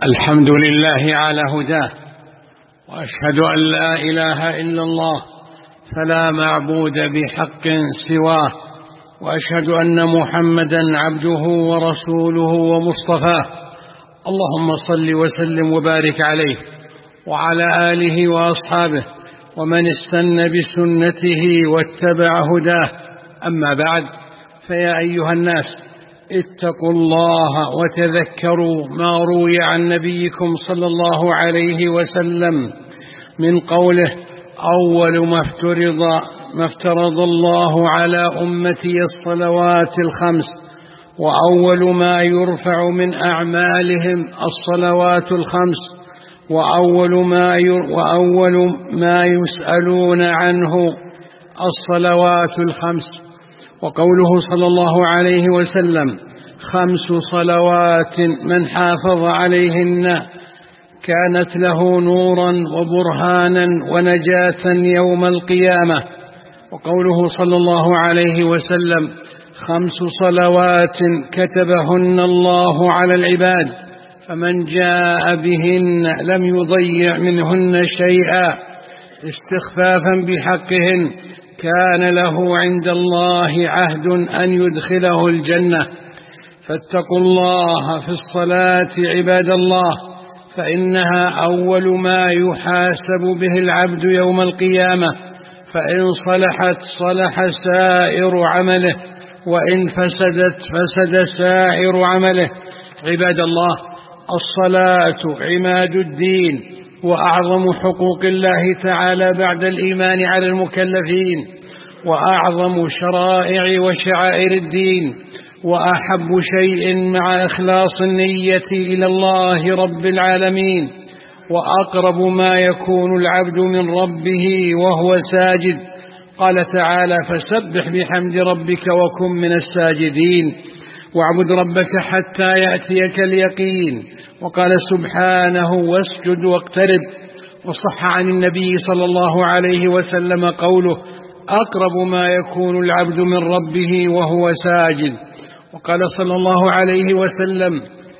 الحمد لله على هداه، وأشهد أن لا إله إلا الله فلا معبود بحق سواه، وأشهد أن محمدا عبده ورسوله ومصطفاه. اللهم صل وسلم وبارك عليه وعلى آله وأصحابه ومن استنى بسنته واتبع هداه. أما بعد، فيا أيها الناس، اتقوا الله وتذكروا ما روي عن نبيكم صلى الله عليه وسلم من قوله: أول ما افترض الله على أمتي الصلوات الخمس، وأول ما يرفع من أعمالهم الصلوات الخمس، وأول ما يسألون عنه الصلوات الخمس. وقوله صلى الله عليه وسلم: 5 صلوات من حافظ عليهن كانت له نورا وبرهانا ونجاة يوم القيامة. وقوله صلى الله عليه وسلم: 5 صلوات كتبهن الله على العباد، فمن جاء بهن لم يضيع منهن شيئا استخفافا بحقهن كان له عند الله عهد أن يدخله الجنة. فاتقوا الله في الصلاة عباد الله، فإنها أول ما يحاسب به العبد يوم القيامة، فإن صلحت صلح سائر عمله، وإن فسدت فسد سائر عمله. عباد الله، الصلاة عماد الدين وأعظم حقوق الله تعالى بعد الإيمان على المكلفين، وأعظم شرائع وشعائر الدين، وأحب شيء مع إخلاص النية إلى الله رب العالمين، وأقرب ما يكون العبد من ربه وهو ساجد. قال تعالى: فسبح بحمد ربك وكن من الساجدين، واعبد ربك حتى يأتيك اليقين. وقال سبحانه: واسجد واقترب. وصح عن النبي صلى الله عليه وسلم قوله: أقرب ما يكون العبد من ربه وهو ساجد. وقال صلى الله عليه وسلم: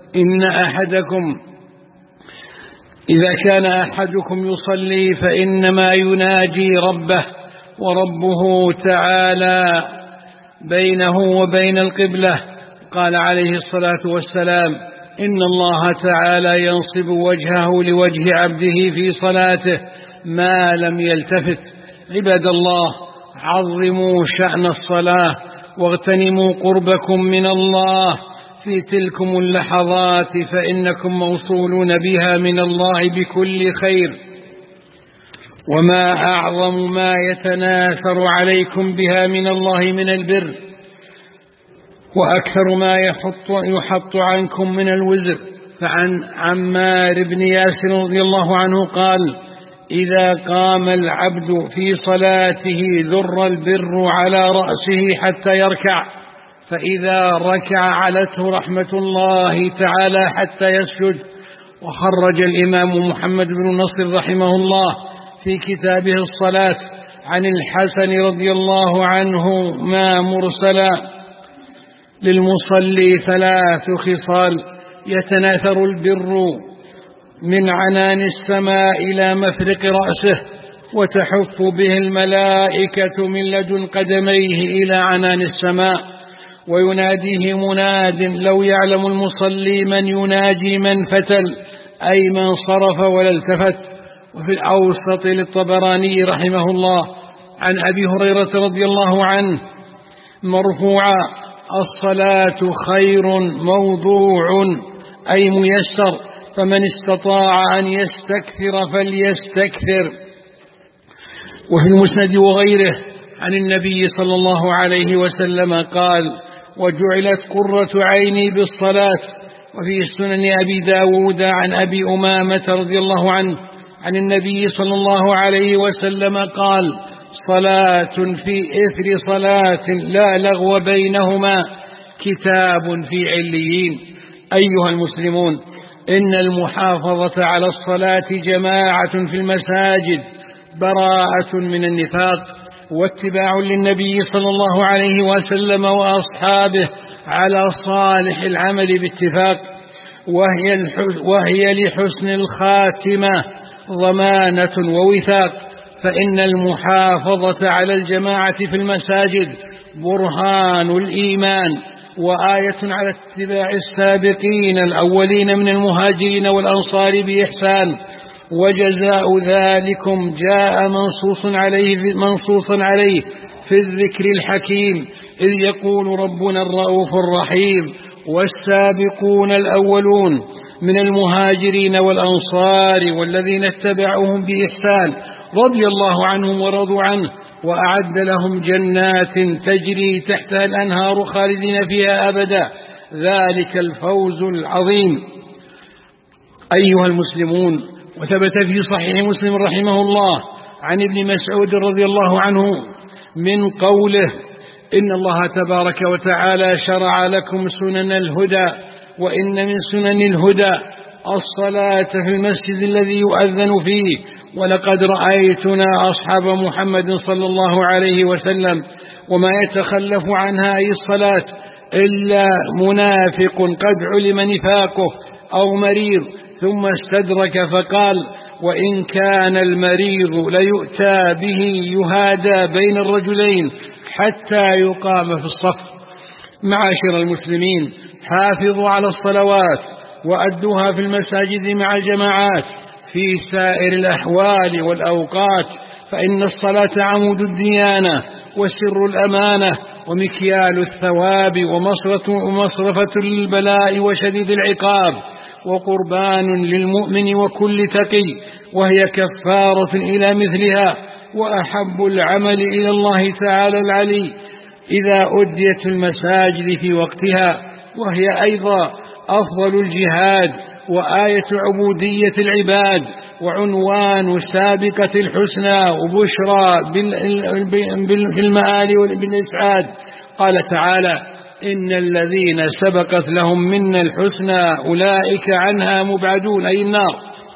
إذا كان أحدكم يصلي فإنما يناجي ربه، وربه تعالى بينه وبين القبلة. قال عليه الصلاة والسلام: إن الله تعالى ينصب وجهه لوجه عبده في صلاته ما لم يلتفت. عباد الله، عظموا شأن الصلاة واغتنموا قربكم من الله في تلكم اللحظات، فإنكم موصولون بها من الله بكل خير. وما أعظم ما يتناثر عليكم بها من الله من البر، وأكثر ما يحط عنكم من الوزر. فعن عمار بن ياسر رضي الله عنه قال: إذا قام العبد في صلاته ذر البر على رأسه حتى يركع، فإذا ركع علته رحمة الله تعالى حتى يسجد. وخرج الإمام محمد بن نصر رحمه الله في كتابه الصلاة عن الحسن رضي الله عنه ما مرسلا: للمصلي 3 خصال يتناثر البر من عنان السماء إلى مفرق رأسه، وتحف به الملائكة من لدن قدميه إلى عنان السماء، ويناديه مناد لو يعلم المصلي من يناجي من فتل، أي من صرف ولا التفت. وفي الأوسط للطبراني رحمه الله عن أبي هريرة رضي الله عنه مرفوعا: الصلاة خير موضوع، أي ميسر، فمن استطاع أن يستكثر فليستكثر. وفي المسند وغيره عن النبي صلى الله عليه وسلم قال: وجعلت قرة عيني بالصلاة. وفي سنن أبي داود عن أبي أمامة رضي الله عنه عن النبي صلى الله عليه وسلم قال: صلاة في إثر صلاة لا لغو بينهما كتاب في عليين. أيها المسلمون، إن المحافظة على الصلاة جماعة في المساجد براءة من النفاق، واتباع للنبي صلى الله عليه وسلم وأصحابه على صالح العمل باتفاق. وهي لحسن الخاتمة ضمانة ووثاق، فإن المحافظة على الجماعة في المساجد برهان الإيمان وآية على اتباع السابقين الأولين من المهاجرين والأنصار بإحسان، وجزاء ذلكم جاء منصوصا عليه في الذكر الحكيم، إذ يقول ربنا الرؤوف الرحيم: والسابقون الأولون من المهاجرين والأنصار والذين اتبعوهم بإحسان رضي الله عنهم ورضوا عنه وأعد لهم جنات تجري تحتها الأنهار خالدين فيها أبدا، ذلك الفوز العظيم. أيها المسلمون، وثبت في صحيح مسلم رحمه الله عن ابن مسعود رضي الله عنه من قوله: إن الله تبارك وتعالى شرع لكم سنن الهدى، وإن من سنن الهدى الصلاة في المسجد الذي يؤذن فيه، ولقد رأيتنا أصحاب محمد صلى الله عليه وسلم وما يتخلف عنها أي الصلاة إلا منافق قد علم نفاقه أو مريض، ثم استدرك فقال: وإن كان المريض ليؤتى به يهادى بين الرجلين حتى يقام في الصف. معاشر المسلمين، حافظوا على الصلوات وأدوها في المساجد مع الجماعات في سائر الأحوال والأوقات، فإن الصلاة عمود الديانة وسر الأمانة ومكيال الثواب ومصرفة للبلاء وشديد العقاب وقربان للمؤمن وكل تقي، وهي كفارة إلى مثلها وأحب العمل إلى الله تعالى العلي إذا أديت المساجد في وقتها، وهي أيضا أفضل الجهاد وآية عبودية العباد وعنوان سابقة الحسنى وبشرى بالمآل وبالإسعاد. قال تعالى: إن الذين سبقت لهم منا الحسنى أولئك عنها مبعدون، أي النار،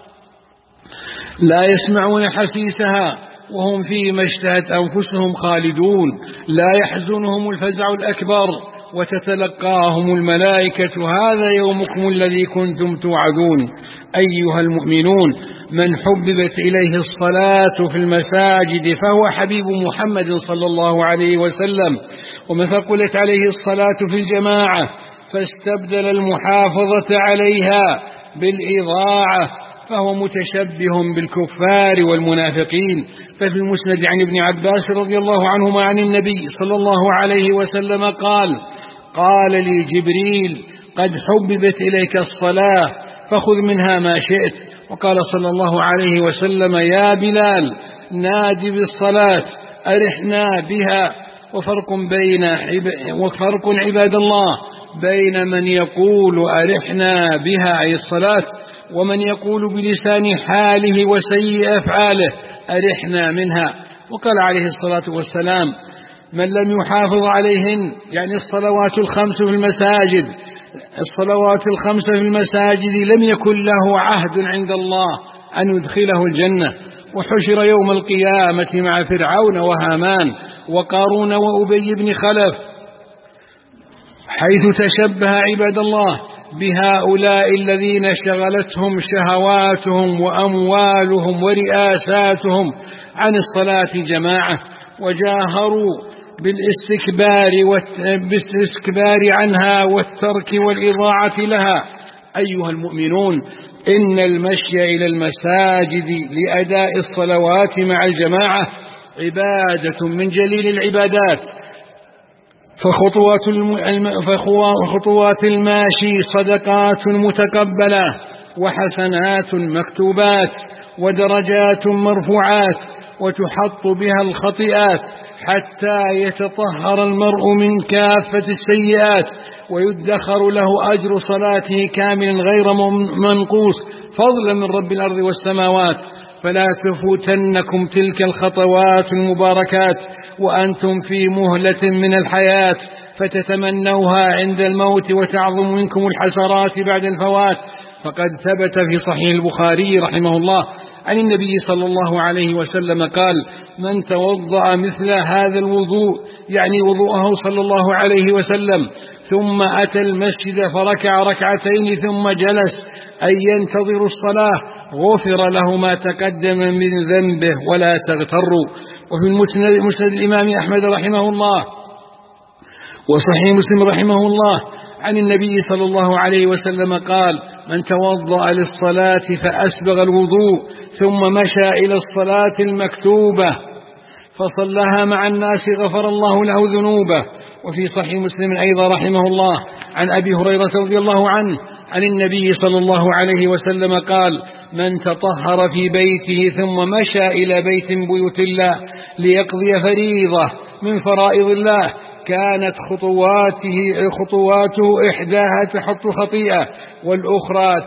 لا يسمعون حسيسها وهم فيما اشتهت أنفسهم خالدون، لا يحزنهم الفزع الأكبر وتتلقاهم الملائكة: هذا يومكم الذي كنتم توعدون. أيها المؤمنون، من حببت إليه الصلاة في المساجد فهو حبيب محمد صلى الله عليه وسلم، ومن ثقلت عليه الصلاة في الجماعة فاستبدل المحافظة عليها بالإضاعة فهو متشبه بالكفار والمنافقين. ففي المسند عن ابن عباس رضي الله عنهما عن النبي صلى الله عليه وسلم قال لي جبريل: قد حببت إليك الصلاة فخذ منها ما شئت. وقال صلى الله عليه وسلم: يا بلال، نادي بالصلاة أرحنا بها. وفرق عباد الله بين من يقول أرحنا بها أي الصلاة، ومن يقول بلسان حاله وسيء أفعاله أرحنا منها. وقال عليه الصلاة والسلام: من لم يحافظ عليهن، يعني الصلوات الخمس في المساجد لم يكن له عهد عند الله أن يدخله الجنة. وحشر يوم القيامة مع فرعون وهامان وقارون وأبي بن خلف، حيث تشبه عباد الله بهؤلاء الذين شغلتهم شهواتهم وأموالهم ورئاساتهم عن الصلاة جماعة، وجاهروا بالاستكبار عنها والترك والإضاعة لها. أيها المؤمنون، إن المشي إلى المساجد لأداء الصلوات مع الجماعة عبادة من جليل العبادات، فخطوات الماشي صدقات متقبلة وحسنات مكتوبات ودرجات مرفوعات، وتحط بها الخطيئات حتى يتطهر المرء من كافة السيئات، ويدخر له أجر صلاته كاملا غير منقوص فضلا من رب الأرض والسماوات. فلا تفوتنكم تلك الخطوات المباركات وأنتم في مهلة من الحياة فتتمنوها عند الموت وتعظم منكم الحسرات بعد الفوات. فقد ثبت في صحيح البخاري رحمه الله عن النبي صلى الله عليه وسلم قال: من توضأ مثل هذا الوضوء يعني وضوءه صلى الله عليه وسلم، ثم أتى المسجد فركع ركعتين ثم جلس أي ينتظر الصلاة، غفر له ما تقدم من ذنبه ولا تغتروا. وفي مسند الإمام أحمد رحمه الله وصحيح مسلم رحمه الله عن النبي صلى الله عليه وسلم قال: من توضأ للصلاة فأسبغ الوضوء ثم مشى إلى الصلاة المكتوبة فصلها مع الناس غفر الله له ذنوبه. وفي صحيح مسلم أيضا رحمه الله عن أبي هريرة رضي الله عنه عن النبي صلى الله عليه وسلم قال: من تطهر في بيته ثم مشى إلى بيت بيوت الله ليقضي فريضة من فرائض الله كانت خطواته إحداها تحط خطيئة والأخرى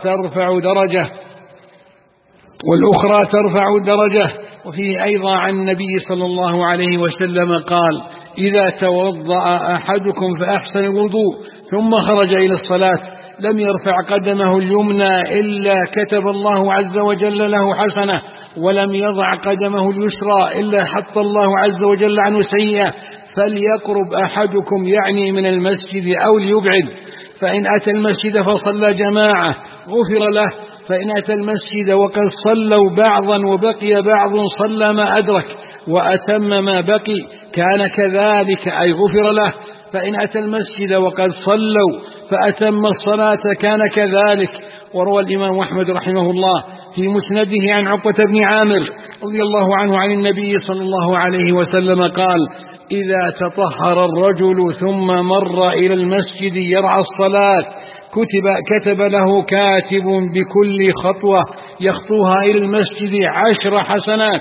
ترفع درجة. وفيه أيضا عن النبي صلى الله عليه وسلم قال: إذا توضأ أحدكم فأحسن الوضوء ثم خرج إلى الصلاة لم يرفع قدمه اليمنى إلا كتب الله عز وجل له حسنة، ولم يضع قدمه اليسرى إلا حط الله عز وجل عنه سيئة، فليقرب أحدكم يعني من المسجد أو ليبعد، فإن أتى المسجد فصلى جماعة غفر له، فإن أتى المسجد وقد صلوا بعضا وبقي بعض صلى ما أدرك وأتم ما بقي كان كذلك أي غفر له، فإن أتى المسجد وقد صلوا فأتم الصلاة كان كذلك. وروى الإمام أحمد رحمه الله في مسنده عن عقبة بن عامر رضي الله عنه عن النبي صلى الله عليه وسلم قال: إذا تطهر الرجل ثم مر إلى المسجد يرعى الصلاة كتب له كاتب بكل خطوة يخطوها إلى المسجد 10 حسنات.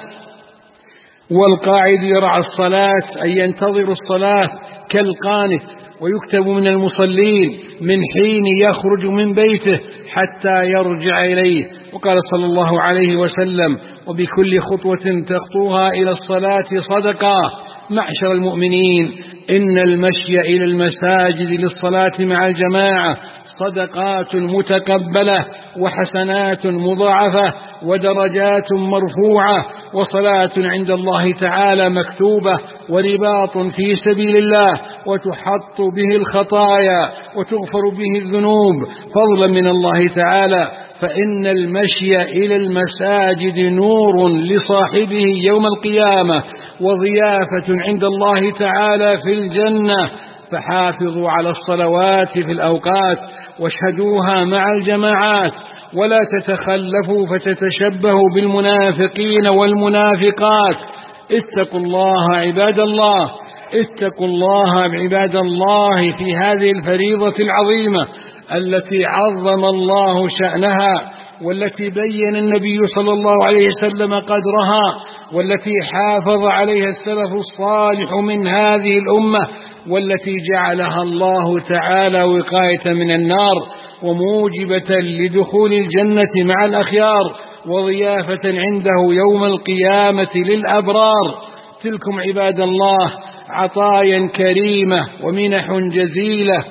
والقاعد يرعى الصلاة أي ينتظر الصلاة كالقانت، ويكتب من المصلين من حين يخرج من بيته حتى يرجع إليه. وقال صلى الله عليه وسلم: وبكل خطوة تخطوها إلى الصلاة صدقة. معشر المؤمنين، إن المشي إلى المساجد للصلاة مع الجماعة صدقات متقبلة وحسنات مضاعفة ودرجات مرفوعة وصلاة عند الله تعالى مكتوبة ورباط في سبيل الله وتحط به الخطايا وتغفر به الذنوب فضلا من الله تعالى. فإن المشي إلى المساجد نور لصاحبه يوم القيامة وضيافة عند الله تعالى في الجنة. فحافظوا على الصلوات في الأوقات واشهدوها مع الجماعات ولا تتخلفوا فتتشبهوا بالمنافقين والمنافقات. اتقوا الله عباد الله، اتقوا الله عباد الله في هذه الفريضة العظيمة التي عظم الله شأنها والتي بين النبي صلى الله عليه وسلم قدرها والتي حافظ عليها السلف الصالح من هذه الأمة والتي جعلها الله تعالى وقاية من النار وموجبة لدخول الجنة مع الأخيار وضيافة عنده يوم القيامة للأبرار. تلكم عباد الله عطايا كريمة ومنح جزيلة،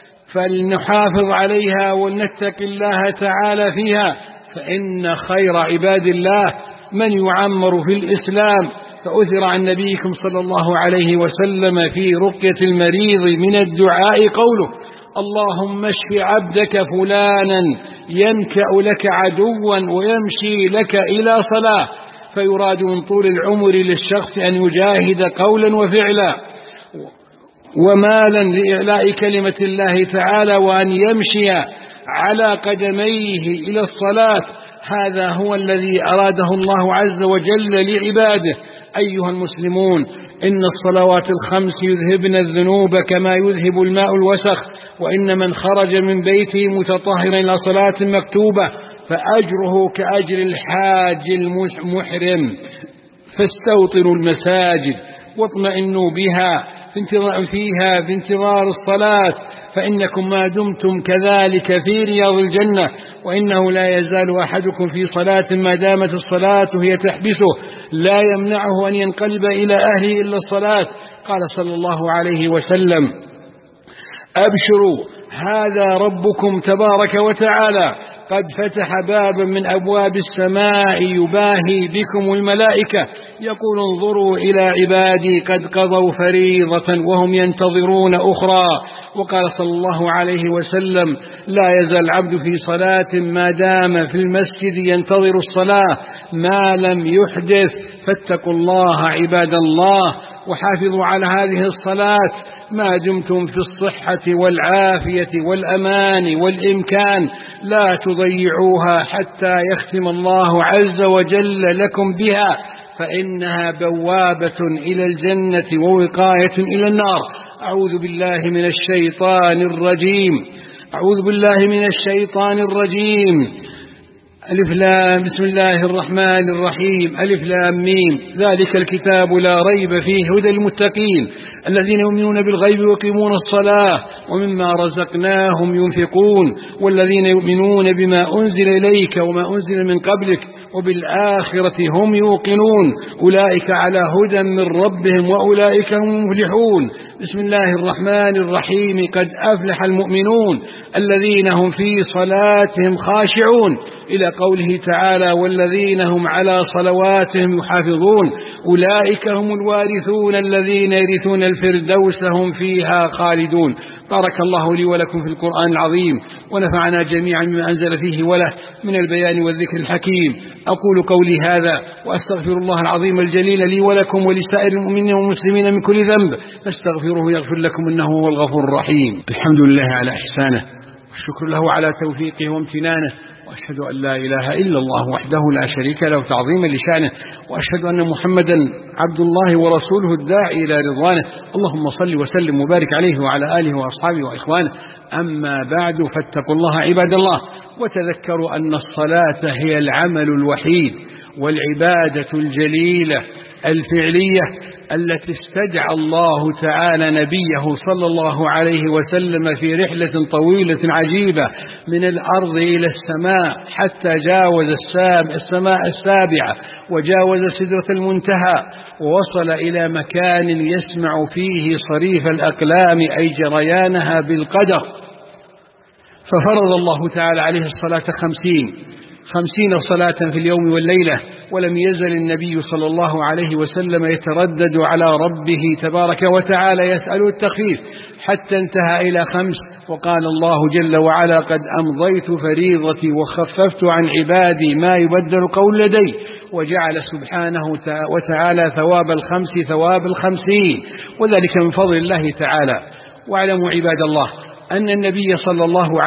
فلنحافظ عليها ولنتق الله تعالى فيها، فإن خير عباد الله من يعمر في الإسلام. فأثر عن نبيكم صلى الله عليه وسلم في رقية المريض من الدعاء قوله: اللهم اشف عبدك فلانا ينكأ لك عدوا ويمشي لك إلى صلاة. فيراد من طول العمر للشخص أن يجاهد قولا وفعلا ومالا لإعلاء كلمة الله تعالى وأن يمشي على قدميه إلى الصلاة. هذا هو الذي أراده الله عز وجل لعباده. أيها المسلمون، إن الصلوات الخمس يذهبن الذنوب كما يذهب الماء الوسخ، وإن من خرج من بيته متطهرا إلى صلاة مكتوبة فأجره كأجر الحاج المحرم. فاستوطنوا المساجد واطمئنوا بها في انتظار الصلاة، فإنكم ما دمتم كذلك في رياض الجنة، وإنه لا يزال أحدكم في صلاة ما دامت الصلاة هي تحبسه لا يمنعه أن ينقلب إلى أهله إلا الصلاة. قال صلى الله عليه وسلم: أبشروا هذا ربكم تبارك وتعالى قد فتح بابا من أبواب السماء يباهي بكم الملائكة يقول انظروا إلى عبادي قد قضوا فريضة وهم ينتظرون أخرى. وقال صلى الله عليه وسلم لا يزال العبد في صلاة ما دام في المسجد ينتظر الصلاة ما لم يحدث. فاتقوا الله عباد الله وحافظوا على هذه الصلاة ما دمتم في الصحة والعافية والأمان والإمكان، لا تضيعوها حتى يختم الله عز وجل لكم بها، فإنها بوابة إلى الجنة ووقاية إلى النار. أعوذ بالله من الشيطان الرجيم. أعوذ بالله من الشيطان الرجيم. ألف لام بسم الله الرحمن الرحيم ألف لام ميم ذلك الكتاب لا ريب فيه هدى المتقين الذين يؤمنون بالغيب ويقيمون الصلاة ومما رزقناهم ينفقون والذين يؤمنون بما أنزل إليك وما أنزل من قبلك وبالآخرة هم يوقنون أولئك على هدى من ربهم وأولئك هم المفلحون. بسم الله الرحمن الرحيم قد أفلح المؤمنون الذين هم في صلاتهم خاشعون إلى قوله تعالى والذين هم على صلواتهم يحافظون أولئك هم الوارثون الذين يرثون الفردوس هم فيها خالدون. بارك الله لي ولكم في القرآن العظيم ونفعنا جميعا بما أنزل فيه وله من البيان والذكر الحكيم. أقول قولي هذا وأستغفر الله العظيم الجليل لي ولكم ولسائر المؤمنين والمسلمين من كل ذنب فاستغفروه يغفر لكم إنه هو الغفور الرحيم. الحمد لله على إحسانه والشكر له على توفيقه وامتنانه وأشهد أن لا إله إلا الله وحده لا شريك له تعظيما لشانه وأشهد أن محمدا عبد الله ورسوله الداعي إلى رضوانه. اللهم صل وسلم وبارك عليه وعلى آله وأصحابه وإخوانه. أما بعد فاتقوا الله عباد الله وتذكروا أن الصلاة هي العمل الوحيد والعبادة الجليلة الفعلية التي استدعى الله تعالى نبيه صلى الله عليه وسلم في رحلة طويلة عجيبة من الأرض إلى السماء حتى جاوز السماء السابعة وجاوز سدرة المنتهى ووصل إلى مكان يسمع فيه صريف الأقلام أي جريانها بالقدر. ففرض الله تعالى عليه الصلاة 50 صلاة في اليوم والليلة ولم يزل النبي صلى الله عليه وسلم يتردد على ربه تبارك وتعالى يسأل التخفيف حتى انتهى إلى 5 وقال الله جل وعلا قد أمضيت فريضتي وخففت عن عبادي ما يبدل القول لدي وجعل سبحانه وتعالى ثواب 50 وذلك من فضل الله تعالى. واعلموا عباد الله أن النبي صلى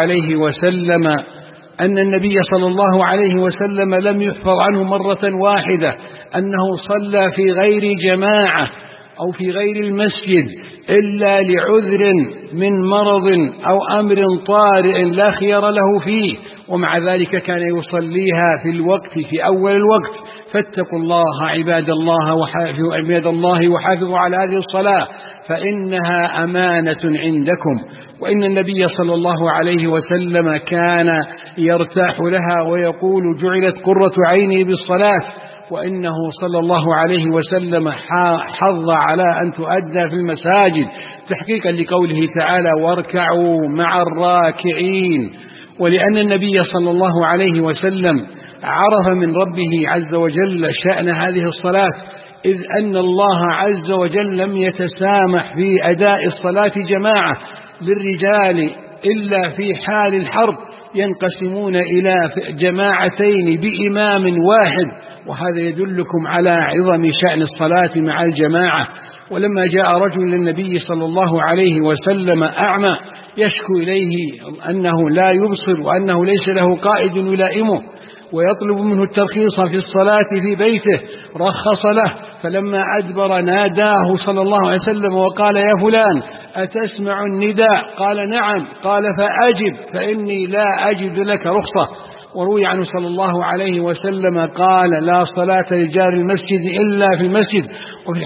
الله عليه وسلم لم يحفظ عنه مرة واحدة أنه صلى في غير جماعة أو في غير المسجد إلا لعذر من مرض أو أمر طارئ لا خيار له فيه، ومع ذلك كان يصليها في أول الوقت. فاتقوا الله عباد الله وحافظوا على هذه الصلاة فإنها أمانة عندكم. وإن النبي صلى الله عليه وسلم كان يرتاح لها ويقول جعلت قرة عيني بالصلاة، وإنه صلى الله عليه وسلم حظ على أن تؤدى في المساجد تحقيقا لقوله تعالى واركعوا مع الراكعين. ولأن النبي صلى الله عليه وسلم عرف من ربه عز وجل شأن هذه الصلاة، إذ أن الله عز وجل لم يتسامح في أداء الصلاة جماعة للرجال إلا في حال الحرب ينقسمون إلى جماعتين بإمام واحد، وهذا يدلكم على عظم شأن الصلاة مع الجماعة. ولما جاء رجل للنبي صلى الله عليه وسلم أعمى يشكو إليه أنه لا يبصر وأنه ليس له قائد يلائمه ويطلب منه الترخيص في الصلاة في بيته، رخص له، فلما أدبر ناداه صلى الله عليه وسلم وقال يا فلان أتسمع النداء؟ قال نعم. قال فأجب فإني لا أجد لك رخصة. وروي عنه صلى الله عليه وسلم قال لا صلاة لجار المسجد إلا في المسجد. وفي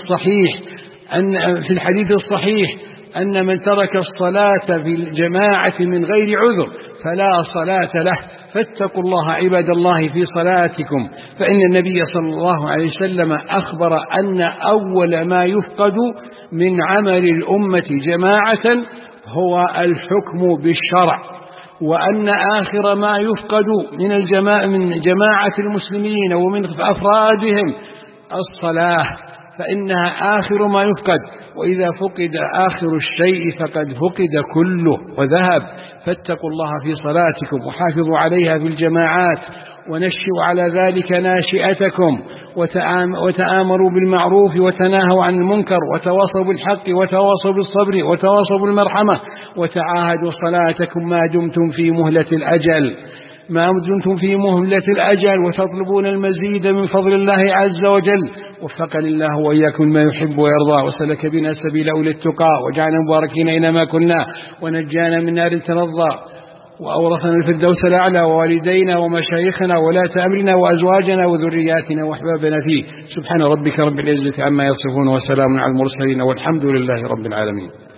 الحديث الصحيح أن من ترك الصلاة في الجماعة من غير عذر فلا صلاة له. فاتقوا الله عباد الله في صلاتكم، فإن النبي صلى الله عليه وسلم أخبر أن أول ما يفقد من عمل الأمة جماعة هو الحكم بالشرع، وأن آخر ما يفقد من جماعة المسلمين ومن أفرادهم الصلاة، فإنها آخر ما يفقد، وإذا فقد آخر الشيء فقد فقد كله وذهب. فاتقوا الله في صلاتكم وحافظوا عليها في الجماعات، ونشئوا على ذلك ناشئتكم، وتآمروا بالمعروف وتناهوا عن المنكر، وتواصوا بالحق وتواصوا بالصبر وتواصوا بالمرحمة، وتعاهدوا صلاتكم ما دمتم في مهلة الأجل وتطلبون المزيد من فضل الله عز وجل. وفقني الله وإياكم ما يحب ويرضى، وسلك بنا سبيل أولي التقى، وجعلنا مباركين أينما كنا، ونجانا من نار تلظى، وأورثنا الفردوس الأعلى، ووالدينا ومشايخنا وولاة أمرنا وأزواجنا وذرياتنا وأحبابنا فيه. سبحان ربك رب العزة عما يصفون، وسلام على المرسلين، والحمد لله رب العالمين.